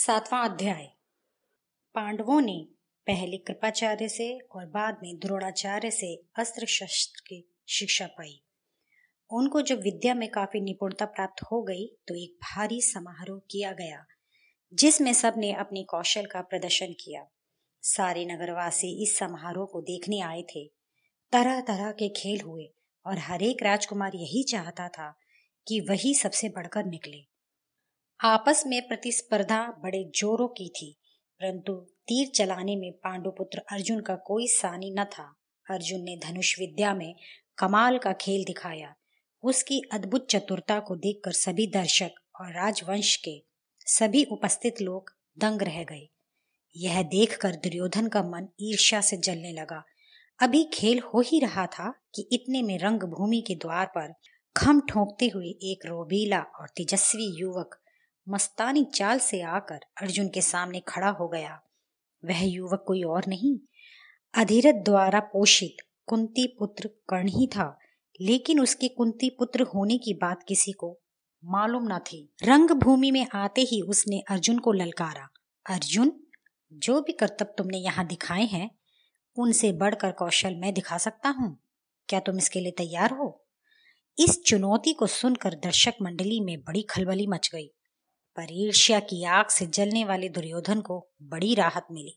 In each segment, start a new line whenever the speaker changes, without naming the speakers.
सातवां अध्याय। पांडवों ने पहले कृपाचार्य से और बाद में द्रोणाचार्य से अस्त्र शस्त्र की शिक्षा पाई। उनको जब विद्या में काफी निपुणता प्राप्त हो गई तो एक भारी समारोह किया गया जिसमें सबने अपने कौशल का प्रदर्शन किया। सारे नगरवासी इस समारोह को देखने आए थे। तरह तरह के खेल हुए और हर एक राजकुमार यही चाहता था कि वही सबसे बढ़कर निकले। आपस में प्रतिस्पर्धा बड़े जोरों की थी, परंतु तीर चलाने में पांडुपुत्र अर्जुन का कोई सानी न था। अर्जुन ने धनुष विद्या में कमाल का खेल दिखाया। उसकी अद्भुत चतुरता को देखकर सभी दर्शक और राजवंश के सभी उपस्थित लोग दंग रह गए। यह देखकर दुर्योधन का मन ईर्ष्या से जलने लगा। अभी खेल हो ही रहा था कि इतने में रंगभूमि के द्वार पर खम ठोंकते हुए एक रोबीला और तेजस्वी युवक मस्तानी चाल से आकर अर्जुन के सामने खड़ा हो गया। वह युवक कोई और नहीं, अधिरथ द्वारा पोषित कुंती पुत्र कर्ण ही था, लेकिन उसके कुंती पुत्र होने की बात किसी को मालूम न थी। रंगभूमि में आते ही उसने अर्जुन को ललकारा, अर्जुन, जो भी करतब तुमने यहाँ दिखाए हैं उनसे बढ़कर कौशल मैं दिखा सकता हूँ। क्या तुम इसके लिए तैयार हो? इस चुनौती को सुनकर दर्शक मंडली में बड़ी खलबली मच गई, पर ईर्ष्या की आग से जलने वाले दुर्योधन को बड़ी राहत मिली।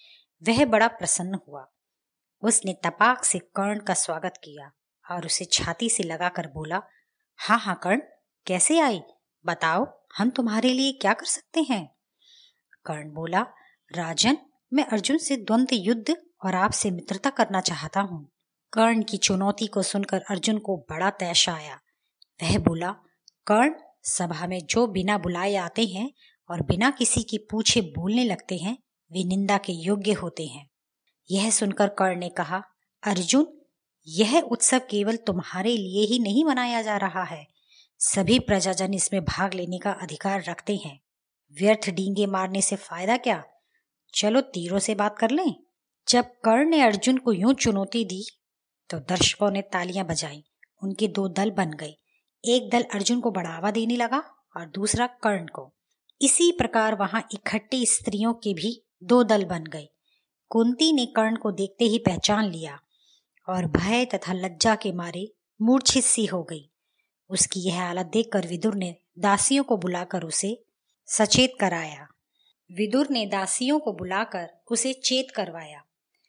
वह बड़ा प्रसन्न हुआ। उसने तपाक से कर्ण का स्वागत किया और उसे छाती से लगाकर बोला, हाँ हाँ कर्ण, कैसे आई? बताओ, हम तुम्हारे लिए क्या कर सकते हैं? कर्ण बोला, राजन, मैं अर्जुन से द्वंद्व युद्ध और आपसे मित्रता करना चाहता हूँ। कर्ण की चुनौती को सुनकर अर्जुन को बड़ा तैश आया। वह बोला, कर्ण, सभा में जो बिना बुलाए आते हैं और बिना किसी की पूछे बोलने लगते हैं वे निंदा के योग्य होते हैं। यह सुनकर कर्ण ने कहा, अर्जुन, यह उत्सव केवल तुम्हारे लिए ही नहीं मनाया जा रहा है, सभी प्रजाजन इसमें भाग लेने का अधिकार रखते हैं। व्यर्थ डींगे मारने से फायदा क्या? चलो तीरों से बात कर लें। जब कर्ण ने अर्जुन को यूं चुनौती दी तो दर्शकों ने तालियां बजाई। उनके दो दल बन गए। एक दल अर्जुन को बढ़ावा देने लगा और दूसरा कर्ण को। इसी प्रकार वहां इकट्ठी स्त्रियों के भी दो दल बन गए। कुंती ने कर्ण को देखते ही पहचान लिया और भय तथा लज्जा के मारे मूर्छित सी हो गई। उसकी यह हालत देखकर विदुर ने दासियों को बुलाकर उसे सचेत कराया। चेत करवाया।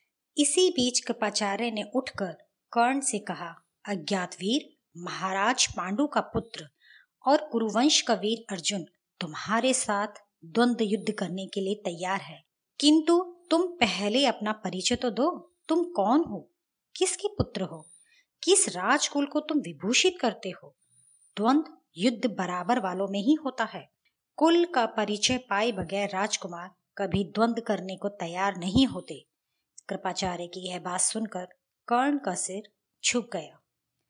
इसी बीच कृपाचार्य ने उठकर कर्ण से कहा, अज्ञात वीर, महाराज पांडु का पुत्र और कुरुवंश का वीर अर्जुन तुम्हारे साथ द्वंद्व युद्ध करने के लिए तैयार है, किंतु तुम पहले अपना परिचय तो दो। तुम कौन हो? किसके पुत्र हो? किस राजकुल को तुम विभूषित करते हो? द्वंद्व युद्ध बराबर वालों में ही होता है। कुल का परिचय पाए बगैर राजकुमार कभी द्वंद्व करने को तैयार नहीं होते। कृपाचार्य की यह बात सुनकर कर्ण का सिर झुक गया।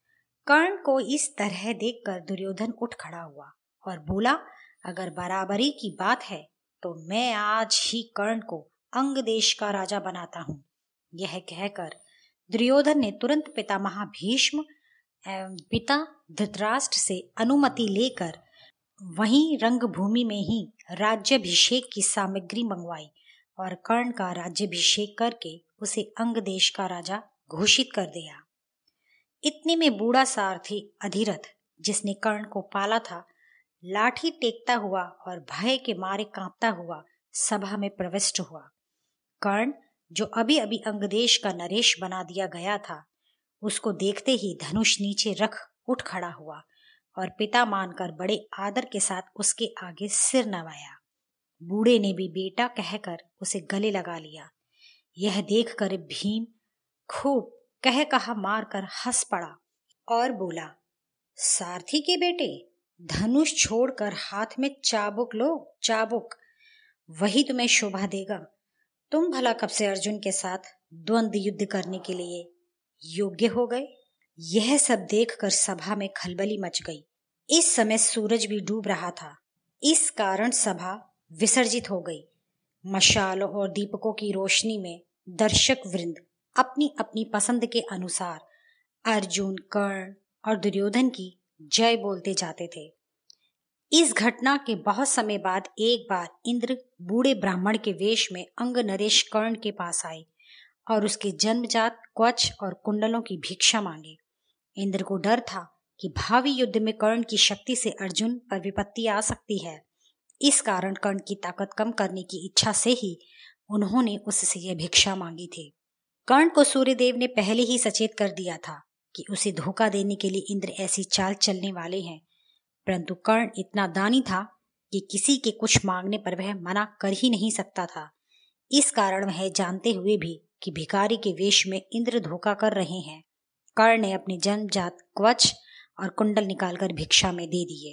कर्ण को इस तरह देखकर दुर्योधन उठ खड़ा हुआ और बोला, अगर बराबरी की बात है तो मैं आज ही कर्ण को अंग देश का राजा बनाता हूँ। यह कहकर दुर्योधन ने तुरंत पितामह भीष्म एवं पिता धृतराष्ट्र से अनुमति लेकर वहीं रंगभूमि में ही राज्याभिषेक की सामग्री मंगवाई और कर्ण का राज्याभिषेक करके उसे अंग देश का राजा घोषित कर दिया। इतने में बूढ़ा सारथी अधिरथ, जिसने कर्ण को पाला था, लाठी टेकता हुआ और भय के मारे कांपता हुआ सभा में प्रविष्ट हुआ। कर्ण, जो अभी अभी अंगदेश का नरेश बना दिया गया था, उसको देखते ही धनुष नीचे रख उठ खड़ा हुआ और पिता मानकर बड़े आदर के साथ उसके आगे सिर नवाया। बूढ़े ने भी बेटा कहकर उसे गले लगा लिया। यह देखकर भीम खूब कह कहा मारकर हंस पड़ा और बोला, सारथी के बेटे, धनुष छोड़कर हाथ में चाबुक लो, चाबुक, वही तुम्हें शोभा देगा। तुम भला कब से अर्जुन के साथ द्वंद्व युद्ध करने के लिए योग्य हो गए? यह सब देखकर सभा में खलबली मच गई। इस समय सूरज भी डूब रहा था, इस कारण सभा विसर्जित हो गई। मशालों और दीपकों की रोशनी में दर्शक वृंद अपनी अपनी पसंद के अनुसार अर्जुन, कर्ण और दुर्योधन की जय बोलते जाते थे। इस घटना के बहुत समय बाद एक बार इंद्र बूढ़े ब्राह्मण के वेश में अंग नरेश कर्ण के पास आए और उसके जन्मजात कवच और कुंडलों की भिक्षा मांगी। इंद्र को डर था कि भावी युद्ध में कर्ण की शक्ति से अर्जुन पर विपत्ति आ सकती है। इस कारण कर्ण की ताकत कम करने की इच्छा से ही उन्होंने उससे यह भिक्षा मांगी थी। कर्ण को सूर्यदेव ने पहले ही सचेत कर दिया था कि उसे धोखा देने के लिए इंद्र ऐसी चाल चलने वाले हैं, परंतु कर्ण इतना दानी था कि किसी के कुछ मांगने पर वह मना कर ही नहीं सकता था। इस कारण वह जानते हुए भी कि भिखारी के वेश में इंद्र धोखा कर रहे हैं, कर्ण ने अपने जन्मजात कवच और कुंडल निकालकर भिक्षा में दे दिए।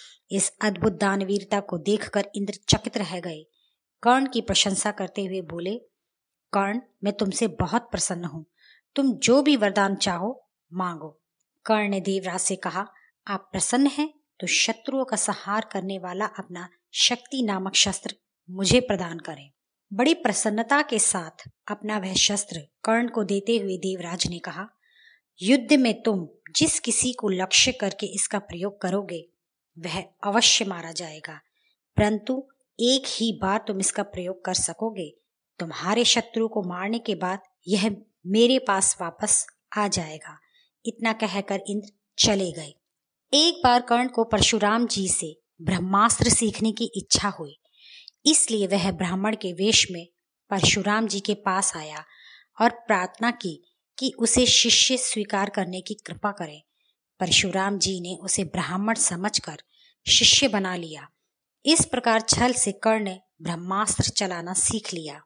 इस अद्भुत दानवीरता को देखकर इंद्र चकित रह गए। कर्ण की प्रशंसा करते हुए बोले, कर्ण, मैं तुमसे बहुत प्रसन्न हूँ, तुम जो भी वरदान चाहो मांगो। कर्ण ने देवराज से कहा, आप प्रसन्न हैं तो शत्रुओं का संहार करने वाला अपना शक्ति नामक शस्त्र मुझे प्रदान करें। बड़ी प्रसन्नता के साथ अपना वह शस्त्र कर्ण को देते हुए देवराज ने कहा, युद्ध में तुम जिस किसी को लक्ष्य करके इसका प्रयोग करोगे वह अवश्य मारा जाएगा, परंतु एक ही बार तुम इसका प्रयोग कर सकोगे। तुम्हारे शत्रु को मारने के बाद यह मेरे पास वापस आ जाएगा। इतना कहकर इंद्र चले गए। एक बार कर्ण को परशुराम जी से ब्रह्मास्त्र सीखने की इच्छा हुई, इसलिए वह ब्राह्मण के वेश में परशुराम जी के पास आया और प्रार्थना की कि उसे शिष्य स्वीकार करने की कृपा करें। परशुराम जी ने उसे ब्राह्मण समझकर शिष्य बना लिया। इस प्रकार छल से कर्ण ने ब्रह्मास्त्र चलाना सीख लिया।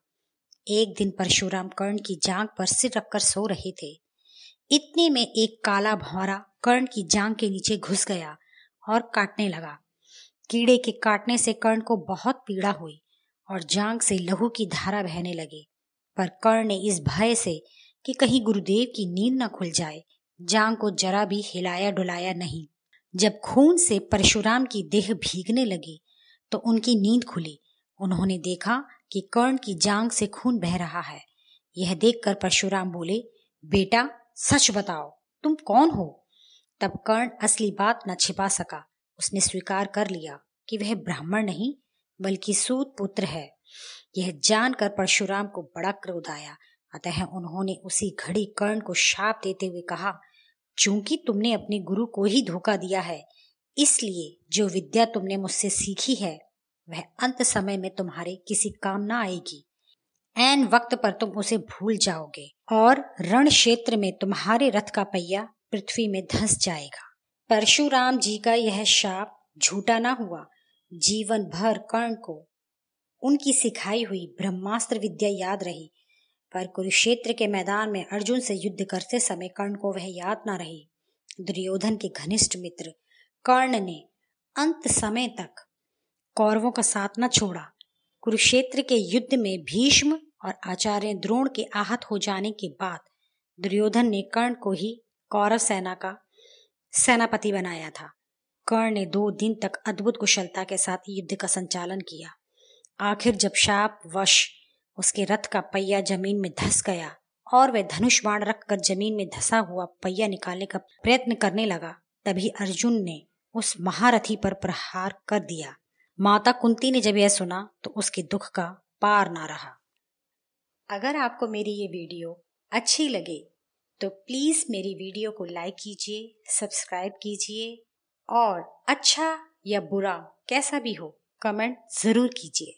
एक दिन परशुराम कर्ण की जांघ पर सिर रखकर सो रहे थे। इतने में एक काला भौरा कर्ण की जांघ के नीचे घुस गया और काटने लगा। कीड़े के काटने से कर्ण को बहुत पीड़ा हुई और जांघ से लहू की धारा बहने लगी, पर कर्ण ने इस भय से कि कहीं गुरुदेव की नींद न खुल जाए, जांघ को जरा भी हिलाया डुलाया नहीं। जब खून से परशुराम की देह भीगने लगी तो उनकी नींद खुली। उन्होंने देखा कि कर्ण की जांघ से खून बह रहा है। यह देखकर परशुराम बोले, बेटा सच बताओ, तुम कौन हो? तब कर्ण असली बात न छिपा सका। उसने स्वीकार कर लिया कि वह ब्राह्मण नहीं बल्कि सूत पुत्र है। यह जानकर परशुराम को बड़ा क्रोध आया, अतः उन्होंने उसी घड़ी कर्ण को शाप देते हुए कहा, चूंकि तुमने अपने गुरु को ही धोखा दिया है, इसलिए जो विद्या तुमने मुझसे सीखी है वह अंत समय में तुम्हारे किसी काम ना आएगी। ऐन वक्त पर तुम उसे भूल जाओगे और रण क्षेत्र में तुम्हारे रथ का पहिया पृथ्वी में धंस जाएगा। परशुराम जी का यह शाप झूठा ना हुआ। जीवन भर कर्ण को उनकी सिखाई हुई ब्रह्मास्त्र विद्या याद रही, पर कुरुक्षेत्र के मैदान में अर्जुन से युद्ध करते समय कर्ण को वह याद ना रही। दुर्योधन के घनिष्ठ मित्र कर्ण ने अंत समय तक कौरवों का साथ न छोड़ा। कुरुक्षेत्र के युद्ध में भीष्म और आचार्य द्रोण के आहत हो जाने के बाद दुर्योधन ने कर्ण को ही कौरव सेना का सेनापति बनाया था। कर्ण ने 2 दिन तक अद्भुत कुशलता के साथ युद्ध का संचालन किया। आखिर जब शाप वश उसके रथ का पहिया जमीन में धंस गया और वह धनुष बाण रखकर जमीन में धंसा हुआ पहिया निकालने का प्रयत्न करने लगा, तभी अर्जुन ने उस महारथी पर प्रहार कर दिया। माता कुंती ने जब यह सुना तो उसके दुख का पार ना रहा। अगर आपको मेरी ये वीडियो अच्छी लगे तो प्लीज़ मेरी वीडियो को लाइक कीजिए, सब्सक्राइब कीजिए और अच्छा या बुरा कैसा भी हो कमेंट ज़रूर कीजिए।